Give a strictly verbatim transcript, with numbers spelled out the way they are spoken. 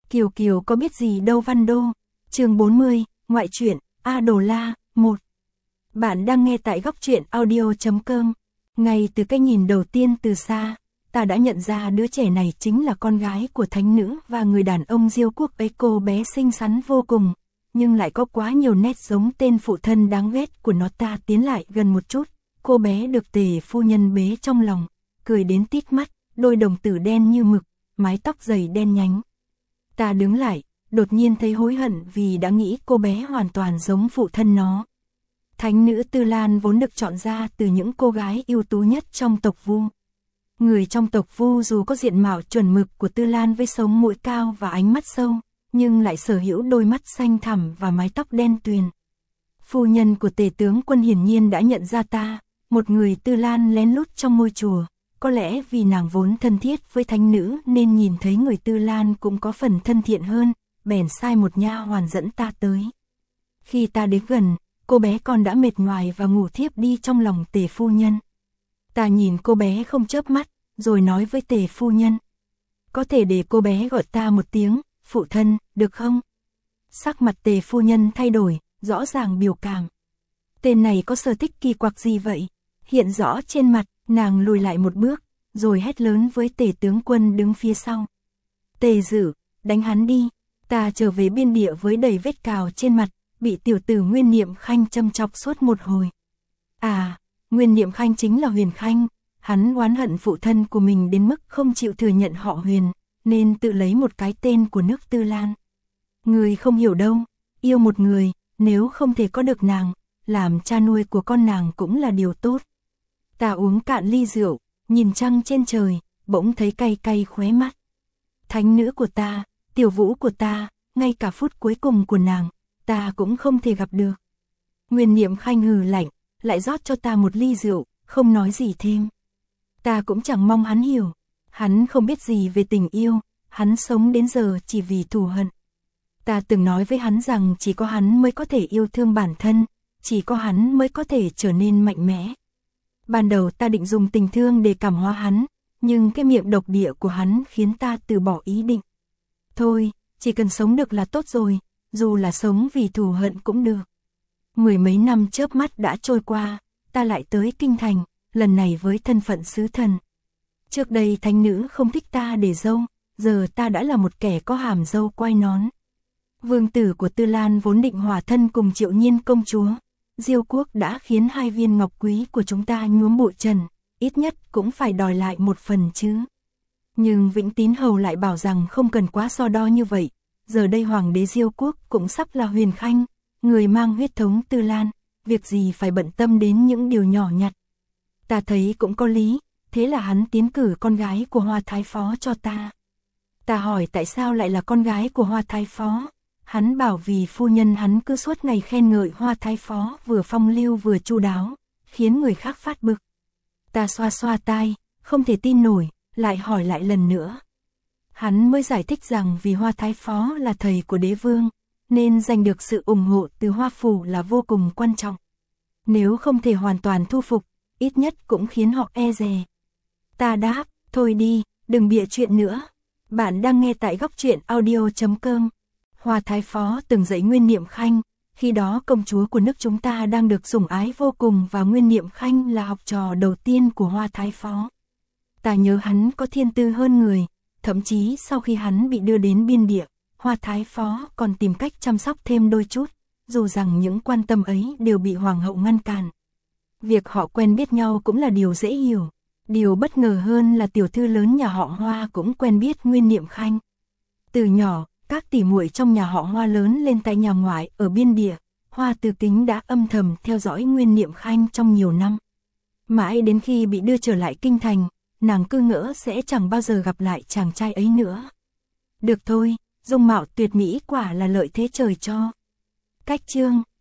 Kiều Kiều có biết gì đâu Văn Đô. Chương bốn mươi, ngoại truyện, A Đồ La, một. Bạn đang nghe tại góc truyện audio chấm com. Ngay từ cái nhìn đầu tiên từ xa, ta đã nhận ra đứa trẻ này chính là con gái của thánh nữ và người đàn ông Diêu quốc ấy. Cô bé xinh xắn vô cùng, nhưng lại có quá nhiều nét giống tên phụ thân đáng ghét của nó. Ta tiến lại gần một chút, cô bé được Tề phu nhân bế trong lòng, cười đến tít mắt, đôi đồng tử đen như mực, mái tóc dày đen nhánh. Ta đứng lại, đột nhiên thấy hối hận vì đã nghĩ cô bé hoàn toàn giống phụ thân nó. Thánh nữ Tư Lan vốn được chọn ra từ những cô gái ưu tú nhất trong tộc Vu. Người trong tộc Vu dù có diện mạo chuẩn mực của Tư Lan với sống mũi cao và ánh mắt sâu, nhưng lại sở hữu đôi mắt xanh thẳm và mái tóc đen tuyền. Phu nhân của Tề tướng quân hiển nhiên đã nhận ra ta, một người Tư Lan lén lút trong ngôi chùa. Có lẽ vì nàng vốn thân thiết với thánh nữ nên nhìn thấy người Tư Lan cũng có phần thân thiện hơn, bèn sai một nha hoàn dẫn ta tới. Khi ta đến gần, cô bé còn đã mệt nhoài và ngủ thiếp đi trong lòng Tề phu nhân. Ta nhìn cô bé không chớp mắt, rồi nói với Tề phu nhân: "Có thể để cô bé gọi ta một tiếng phụ thân, được không?" Sắc mặt Tề phu nhân thay đổi, rõ ràng biểu cảm. Tên này có sở thích kỳ quặc gì vậy? Hiện rõ trên mặt. Nàng lùi lại một bước, rồi hét lớn với Tề tướng quân đứng phía sau: "Tề Dử, đánh hắn đi." Ta trở về biên địa với đầy vết cào trên mặt, bị tiểu tử Nguyên Niệm Khanh châm chọc suốt một hồi. À, Nguyên Niệm Khanh chính là Huyền Khanh, hắn oán hận phụ thân của mình đến mức không chịu thừa nhận họ Huyền, nên tự lấy một cái tên của nước Tư Lan. Người không hiểu đâu, yêu một người, nếu không thể có được nàng, làm cha nuôi của con nàng cũng là điều tốt. Ta uống cạn ly rượu, nhìn trăng trên trời, bỗng thấy cay cay khóe mắt. Thánh nữ của ta, tiểu vũ của ta, ngay cả phút cuối cùng của nàng, ta cũng không thể gặp được. Nguyên Niệm Khanh hừ lạnh, lại rót cho ta một ly rượu, không nói gì thêm. Ta cũng chẳng mong hắn hiểu, hắn không biết gì về tình yêu, hắn sống đến giờ chỉ vì thù hận. Ta từng nói với hắn rằng chỉ có hắn mới có thể yêu thương bản thân, chỉ có hắn mới có thể trở nên mạnh mẽ. Ban đầu ta định dùng tình thương để cảm hóa hắn, nhưng cái miệng độc địa của hắn khiến ta từ bỏ ý định. Thôi, chỉ cần sống được là tốt rồi, dù là sống vì thù hận cũng được. Mười mấy năm chớp mắt đã trôi qua, ta lại tới Kinh Thành, lần này với thân phận sứ thần. Trước đây thánh nữ không thích ta để dâu, giờ ta đã là một kẻ có hàm dâu quai nón. Vương tử của Tư Lan vốn định hòa thân cùng Triệu Nhiên công chúa. Diêu quốc đã khiến hai viên ngọc quý của chúng ta nhuốm bụi trần, ít nhất cũng phải đòi lại một phần chứ. Nhưng Vĩnh Tín Hầu lại bảo rằng không cần quá so đo như vậy, giờ đây hoàng đế Diêu quốc cũng sắp là Huyền Khanh, người mang huyết thống Tư Lan, việc gì phải bận tâm đến những điều nhỏ nhặt. Ta thấy cũng có lý, thế là hắn tiến cử con gái của Hoa Thái Phó cho ta. Ta hỏi tại sao lại là con gái của Hoa Thái Phó? Hắn bảo vì phu nhân hắn cứ suốt ngày khen ngợi Hoa Thái Phó vừa phong lưu vừa chu đáo, khiến người khác phát bực. Ta xoa xoa tai, không thể tin nổi, lại hỏi lại lần nữa. Hắn mới giải thích rằng vì Hoa Thái Phó là thầy của đế vương, nên giành được sự ủng hộ từ Hoa phủ là vô cùng quan trọng. Nếu không thể hoàn toàn thu phục, ít nhất cũng khiến họ e dè. Ta đáp, thôi đi, đừng bịa chuyện nữa. Bạn đang nghe tại góc truyện audio chấm com. Hoa Thái Phó từng dạy Nguyên Niệm Khanh, khi đó công chúa của nước chúng ta đang được sủng ái vô cùng và Nguyên Niệm Khanh là học trò đầu tiên của Hoa Thái Phó. Ta nhớ hắn có thiên tư hơn người, thậm chí sau khi hắn bị đưa đến biên địa, Hoa Thái Phó còn tìm cách chăm sóc thêm đôi chút, dù rằng những quan tâm ấy đều bị hoàng hậu ngăn cản. Việc họ quen biết nhau cũng là điều dễ hiểu, điều bất ngờ hơn là tiểu thư lớn nhà họ Hoa cũng quen biết Nguyên Niệm Khanh. Từ nhỏ, các tỷ muội trong nhà họ Hoa lớn lên tại nhà ngoại ở biên địa, Hoa Từ Kính đã âm thầm theo dõi Nguyên Niệm Khanh trong nhiều năm. Mãi đến khi bị đưa trở lại Kinh Thành, nàng cứ ngỡ sẽ chẳng bao giờ gặp lại chàng trai ấy nữa. Được thôi, dung mạo tuyệt mỹ quả là lợi thế trời cho. Cách chương